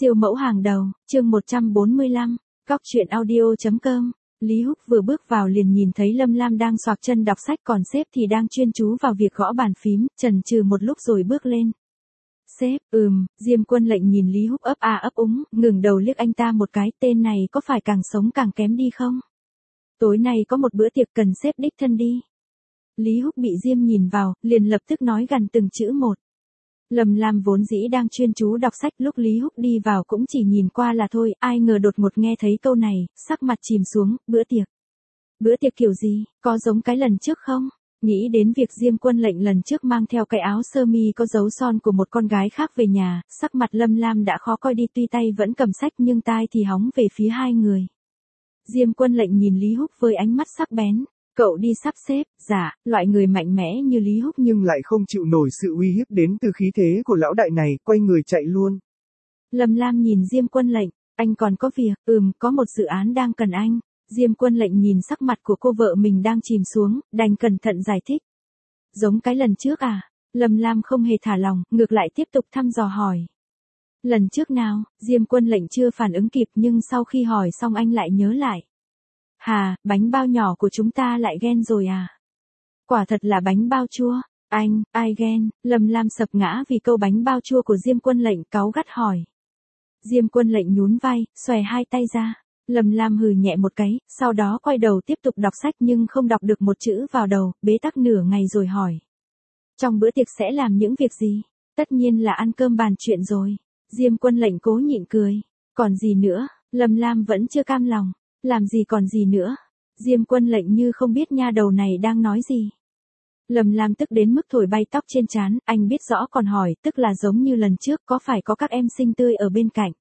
Siêu mẫu hàng đầu, chương 145, Cóc truyện audio.com. Lý Húc vừa bước vào liền nhìn thấy Lâm Lam đang xoạc chân đọc sách, còn sếp thì đang chuyên chú vào việc gõ bàn phím, chần chừ một lúc rồi bước lên. Sếp, Diêm Quân Lệnh nhìn Lý Húc ấp a ấp úng, ngừng đầu liếc anh ta một cái, tên này có phải càng sống càng kém đi không? Tối nay có một bữa tiệc cần sếp đích thân đi. Lý Húc bị Diêm nhìn vào, liền lập tức nói gần từng chữ một. Lâm Lam vốn dĩ đang chuyên chú đọc sách, lúc Lý Húc đi vào cũng chỉ nhìn qua là thôi, ai ngờ đột ngột nghe thấy câu này, sắc mặt chìm xuống, bữa tiệc. Bữa tiệc kiểu gì, có giống cái lần trước không? Nghĩ đến việc Diêm Quân Lệnh lần trước mang theo cái áo sơ mi có dấu son của một con gái khác về nhà, sắc mặt Lâm Lam đã khó coi đi, tuy tay vẫn cầm sách nhưng tai thì hóng về phía hai người. Diêm Quân Lệnh nhìn Lý Húc với ánh mắt sắc bén. Cậu đi sắp xếp, dạ, loại người mạnh mẽ như Lý Húc nhưng lại không chịu nổi sự uy hiếp đến từ khí thế của lão đại này, quay người chạy luôn. Lâm Lam nhìn Diêm Quân Lệnh, anh còn có việc, có một dự án đang cần anh. Diêm Quân Lệnh nhìn sắc mặt của cô vợ mình đang chìm xuống, đành cẩn thận giải thích. Giống cái lần trước à? Lâm Lam không hề thả lòng, ngược lại tiếp tục thăm dò hỏi. Lần trước nào? Diêm Quân Lệnh chưa phản ứng kịp nhưng sau khi hỏi xong anh lại nhớ lại. Hà, bánh bao nhỏ của chúng ta lại ghen rồi à? Quả thật là bánh bao chua. Anh, ai ghen? Lâm Lam sập ngã vì câu bánh bao chua của Diêm Quân Lệnh, cáu gắt hỏi. Diêm Quân Lệnh nhún vai, xòe hai tay ra. Lâm Lam hừ nhẹ một cái, sau đó quay đầu tiếp tục đọc sách nhưng không đọc được một chữ vào đầu, bế tắc nửa ngày rồi hỏi. Trong bữa tiệc sẽ làm những việc gì? Tất nhiên là ăn cơm bàn chuyện rồi. Diêm Quân Lệnh cố nhịn cười. Còn gì nữa? Lâm Lam vẫn chưa cam lòng. Làm gì còn gì nữa? Diêm Quân Lệnh như không biết nha đầu này đang nói gì. Lâm Lam tức đến mức thổi bay tóc trên trán, anh biết rõ còn hỏi, tức là giống như lần trước có phải có các em xinh tươi ở bên cạnh.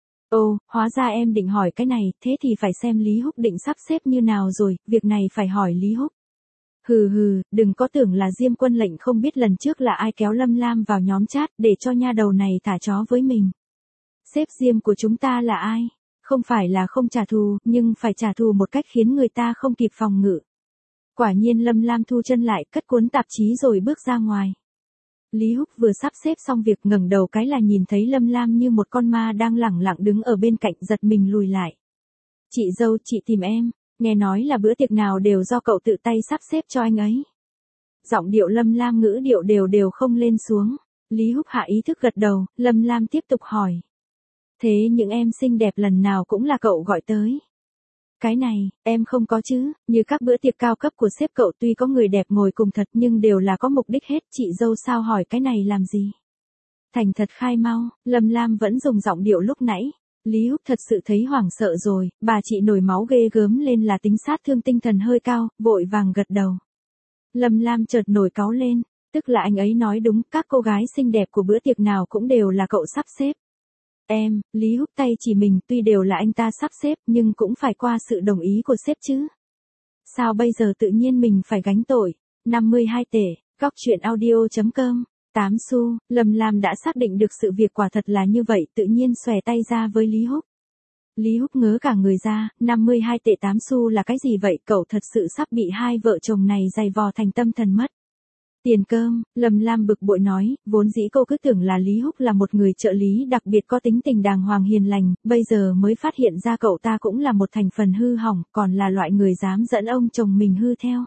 Ồ, hóa ra em định hỏi cái này, thế thì phải xem Lý Húc định sắp xếp như nào rồi, việc này phải hỏi Lý Húc. Hừ, đừng có tưởng là Diêm Quân Lệnh không biết lần trước là ai kéo Lâm Lam vào nhóm chat để cho nha đầu này thả chó với mình. Sếp Diêm của chúng ta là ai? Không phải là không trả thù, nhưng phải trả thù một cách khiến người ta không kịp phòng ngự. Quả nhiên Lâm Lam thu chân lại, cất cuốn tạp chí rồi bước ra ngoài. Lý Húc vừa sắp xếp xong việc ngẩng đầu cái là nhìn thấy Lâm Lam như một con ma đang lẳng lặng đứng ở bên cạnh, giật mình lùi lại. Chị dâu, chị tìm em, nghe nói là bữa tiệc nào đều do cậu tự tay sắp xếp cho anh ấy. Giọng điệu Lâm Lam ngữ điệu đều không lên xuống. Lý Húc hạ ý thức gật đầu, Lâm Lam tiếp tục hỏi. Thế những em xinh đẹp lần nào cũng là cậu gọi tới? Cái này, em không có chứ, như các bữa tiệc cao cấp của sếp cậu tuy có người đẹp ngồi cùng thật nhưng đều là có mục đích hết, chị dâu sao hỏi cái này làm gì? Thành thật khai mau, Lâm Lam vẫn dùng giọng điệu lúc nãy. Lý Húc thật sự thấy hoảng sợ rồi, bà chị nổi máu ghê gớm lên là tính sát thương tinh thần hơi cao, vội vàng gật đầu. Lâm Lam chợt nổi cáu lên, tức là anh ấy nói đúng, các cô gái xinh đẹp của bữa tiệc nào cũng đều là cậu sắp xếp. Em, Lý Húc tay chỉ mình, tuy đều là anh ta sắp xếp nhưng cũng phải qua sự đồng ý của sếp chứ. Sao bây giờ tự nhiên mình phải gánh tội? 52 tể, Cóc truyện audio.com, 8 xu, Lâm Lam đã xác định được sự việc quả thật là như vậy, tự nhiên xòe tay ra với Lý Húc. Lý Húc ngớ cả người ra, 52 tệ 8 xu là cái gì vậy, cậu thật sự sắp bị hai vợ chồng này giày vò thành tâm thần mất. Tiền cơm, Lâm Lam bực bội nói, vốn dĩ cô cứ tưởng là Lý Húc là một người trợ lý đặc biệt có tính tình đàng hoàng hiền lành, bây giờ mới phát hiện ra cậu ta cũng là một thành phần hư hỏng, còn là loại người dám dẫn ông chồng mình hư theo.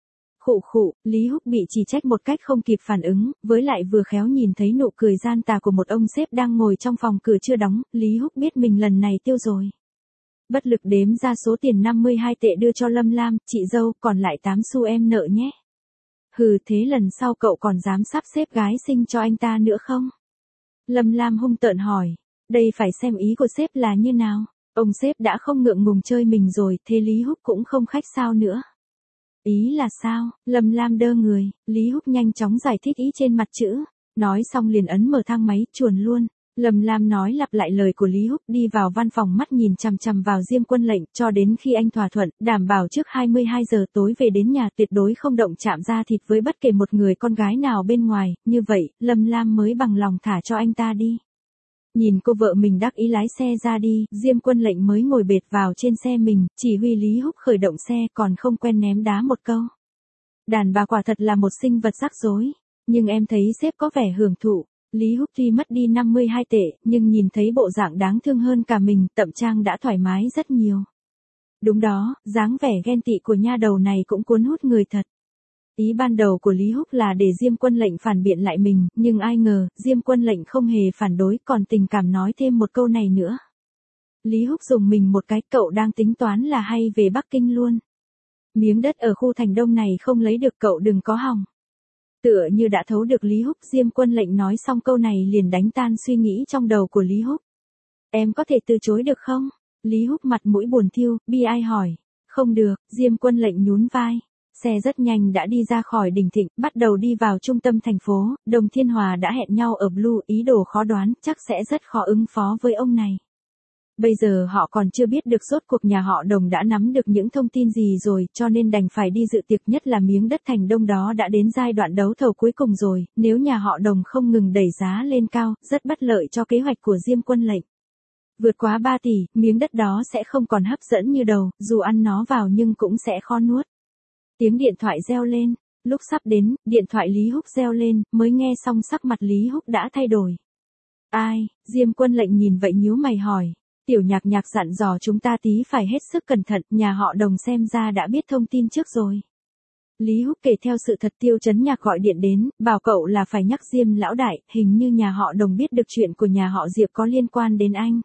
Khụ, Lý Húc bị chỉ trách một cách không kịp phản ứng, với lại vừa khéo nhìn thấy nụ cười gian tà của một ông sếp đang ngồi trong phòng cửa chưa đóng, Lý Húc biết mình lần này tiêu rồi. Bất lực đếm ra số tiền 52 tệ đưa cho Lâm Lam, chị dâu, còn lại 8 xu em nợ nhé. Hừ, thế lần sau cậu còn dám sắp xếp gái xinh cho anh ta nữa không? Lâm Lam hung tợn hỏi, đây phải xem ý của sếp là như nào. Ông sếp đã không ngượng ngùng chơi mình rồi, thế Lý Húc cũng không khách sao nữa. Ý là sao? Lâm Lam đơ người, Lý Húc nhanh chóng giải thích ý trên mặt chữ. Nói xong liền ấn mở thang máy, chuồn luôn. Lâm Lam nói lặp lại lời của Lý Húc, đi vào văn phòng mắt nhìn chằm chằm vào Diêm Quân Lệnh, cho đến khi anh thỏa thuận, đảm bảo trước 22 giờ tối về đến nhà tuyệt đối không động chạm da thịt với bất kể một người con gái nào bên ngoài, như vậy, Lâm Lam mới bằng lòng thả cho anh ta đi. Nhìn cô vợ mình đắc ý lái xe ra đi, Diêm Quân Lệnh mới ngồi bệt vào trên xe mình, chỉ huy Lý Húc khởi động xe, còn không quen ném đá một câu. Đàn bà quả thật là một sinh vật rắc rối, nhưng em thấy sếp có vẻ hưởng thụ. Lý Húc tuy mất đi 52 tệ, nhưng nhìn thấy bộ dạng đáng thương hơn cả mình, Tập Trang đã thoải mái rất nhiều. Đúng đó, dáng vẻ ghen tị của nha đầu này cũng cuốn hút người thật. Ý ban đầu của Lý Húc là để Diêm Quân Lệnh phản biện lại mình, nhưng ai ngờ, Diêm Quân Lệnh không hề phản đối, còn tình cảm nói thêm một câu này nữa. Lý Húc dùng mình một cái, cậu đang tính toán là hay về Bắc Kinh luôn. Miếng đất ở khu thành đông này không lấy được, cậu đừng có hòng. Tựa như đã thấu được Lý Húc, Diêm Quân Lệnh nói xong câu này liền đánh tan suy nghĩ trong đầu của Lý Húc. Em có thể từ chối được không? Lý Húc mặt mũi buồn thiu, bi ai hỏi. Không được, Diêm Quân Lệnh nhún vai. Xe rất nhanh đã đi ra khỏi Đình Thịnh, bắt đầu đi vào trung tâm thành phố. Đồng Thiên Hòa đã hẹn nhau ở Blue, ý đồ khó đoán, chắc sẽ rất khó ứng phó với ông này. Bây giờ họ còn chưa biết được rốt cuộc nhà họ Đồng đã nắm được những thông tin gì rồi, cho nên đành phải đi dự tiệc, nhất là miếng đất thành đông đó đã đến giai đoạn đấu thầu cuối cùng rồi, nếu nhà họ Đồng không ngừng đẩy giá lên cao, rất bất lợi cho kế hoạch của Diêm Quân Lệnh. Vượt quá 3 tỷ, miếng đất đó sẽ không còn hấp dẫn như đầu, dù ăn nó vào nhưng cũng sẽ khó nuốt. Tiếng điện thoại reo lên, lúc sắp đến, điện thoại Lý Húc reo lên, mới nghe xong sắc mặt Lý Húc đã thay đổi. Ai? Diêm Quân Lệnh nhìn vậy nhíu mày hỏi. Tiểu Nhạc Nhạc dặn dò chúng ta tí phải hết sức cẩn thận, nhà họ Đồng xem ra đã biết thông tin trước rồi. Lý Húc kể theo sự thật. Tiêu Chấn Nhạc gọi điện đến, bảo cậu là phải nhắc Diêm lão đại, hình như nhà họ Đồng biết được chuyện của nhà họ Diệp có liên quan đến anh.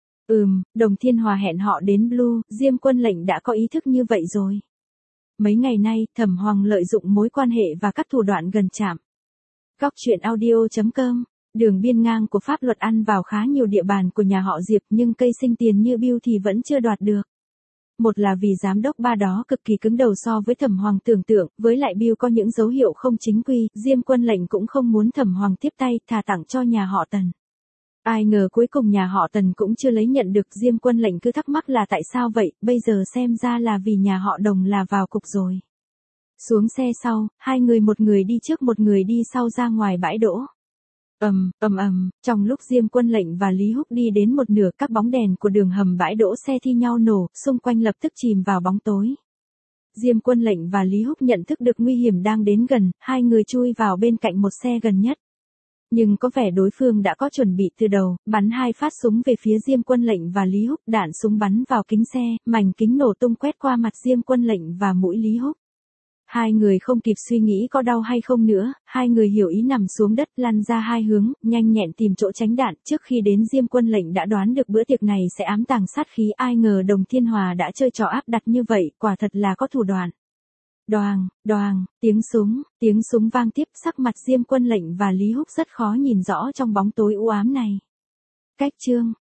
Đồng Thiên Hòa hẹn họ đến Blue, Diêm Quân Lệnh đã có ý thức như vậy rồi. Mấy ngày nay, Thẩm Hoàng lợi dụng mối quan hệ và các thủ đoạn gần chạm. Góc truyện audio.com. Đường biên ngang của pháp luật ăn vào khá nhiều địa bàn của nhà họ Diệp, nhưng cây sinh tiền như Bill thì vẫn chưa đoạt được. Một là vì giám đốc ba đó cực kỳ cứng đầu so với Thẩm Hoàng tưởng tượng, với lại Bill có những dấu hiệu không chính quy, Diêm Quân Lệnh cũng không muốn Thẩm Hoàng tiếp tay, thà tặng cho nhà họ Tần. Ai ngờ cuối cùng nhà họ Tần cũng chưa lấy nhận được. Diêm Quân Lệnh cứ thắc mắc là tại sao vậy, bây giờ xem ra là vì nhà họ Đồng là vào cục rồi. Xuống xe sau, hai người, một người đi trước một người đi sau ra ngoài bãi đỗ. Trong lúc Diêm Quân Lệnh và Lý Húc đi đến một nửa, các bóng đèn của đường hầm bãi đỗ xe thi nhau nổ, xung quanh lập tức chìm vào bóng tối. Diêm Quân Lệnh và Lý Húc nhận thức được nguy hiểm đang đến gần, hai người chui vào bên cạnh một xe gần nhất. Nhưng có vẻ đối phương đã có chuẩn bị từ đầu, bắn 2 phát súng về phía Diêm Quân Lệnh và Lý Húc, đạn súng bắn vào kính xe, mảnh kính nổ tung quét qua mặt Diêm Quân Lệnh và mũi Lý Húc. Hai người không kịp suy nghĩ có đau hay không nữa, hai người hiểu ý nằm xuống đất, lăn ra hai hướng, nhanh nhẹn tìm chỗ tránh đạn. Trước khi đến, Diêm Quân Lệnh đã đoán được bữa tiệc này sẽ ám tàng sát khí, ai ngờ Đồng Thiên Hòa đã chơi trò áp đặt như vậy, quả thật là có thủ đoạn. Đoàng, tiếng súng vang tiếp, sắc mặt Diêm Quân Lệnh và Lý Húc rất khó nhìn rõ trong bóng tối u ám này. Cách chương